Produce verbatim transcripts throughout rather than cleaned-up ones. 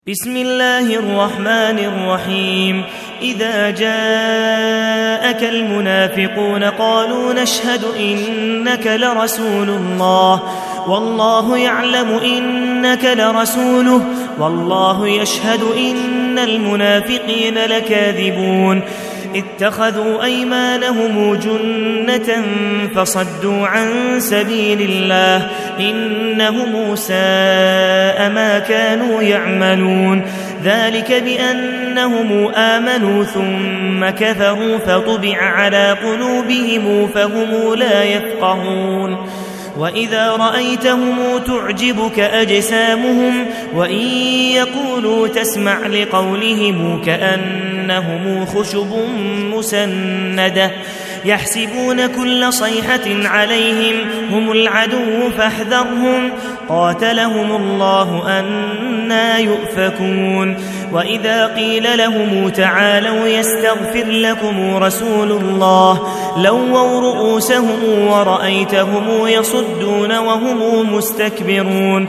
بسم الله الرحمن الرحيم إذا جاءك المنافقون قالوا نشهد إنك لرسول الله والله يعلم إنك لرسوله والله يشهد إن المنافقين لكاذبون اتخذوا أيمانهم جنة فصدوا عن سبيل الله إنهم ساء ما كانوا يعملون ذلك بأنهم آمنوا ثم كفروا فطبع على قلوبهم فهم لا يفقهون وإذا رأيتهم تعجبك أجسامهم وإن يقولوا تسمع لقولهم كأنهم خشب مسندة يحسبون كل صيحة عليهم هم العدو فاحذرهم قاتلهم الله أنى يؤفكون وإذا قيل لهم تعالوا يستغفر لكم رسول الله لووا رؤوسهم ورأيتهم يصدون وهم مستكبرون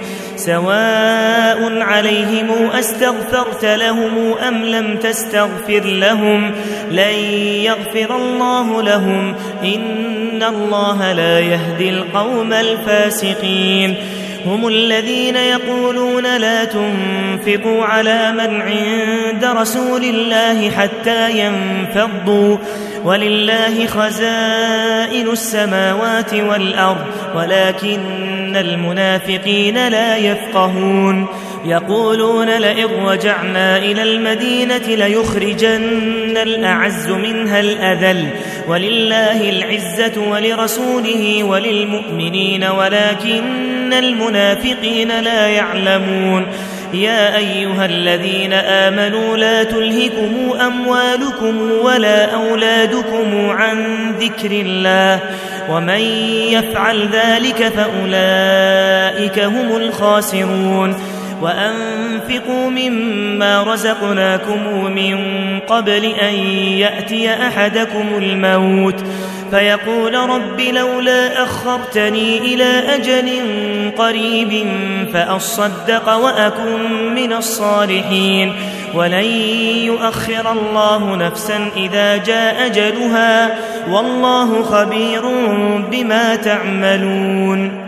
سواء عليهم أستغفرت لهم أم لم تستغفر لهم لن يغفر الله لهم إن الله لا يهدي القوم الفاسقين هم الذين يقولون لا تنفقوا على من عند رسول الله حتى ينفضوا ولله خزائن السماوات والأرض ولكن المنافقين لا يفقهون يقولون لئن رجعنا إلى المدينة ليخرجن الأعز منها الأذل ولله العزة ولرسوله وللمؤمنين ولكن المنافقين لا يعلمون يا أيها الذين آمنوا لا تلهكم أموالكم ولا أولادكم عن ذكر الله ومن يفعل ذلك فأولئك هم الخاسرون وأنفقوا مما رزقناكم من قبل أن يأتي أحدكم الموت فيقول رب لولا أخرتني إلى أجل قريب فأصدق وأكن من الصالحين ولن يؤخر الله نفسا إذا جاء أجلها والله خبير بما تعملون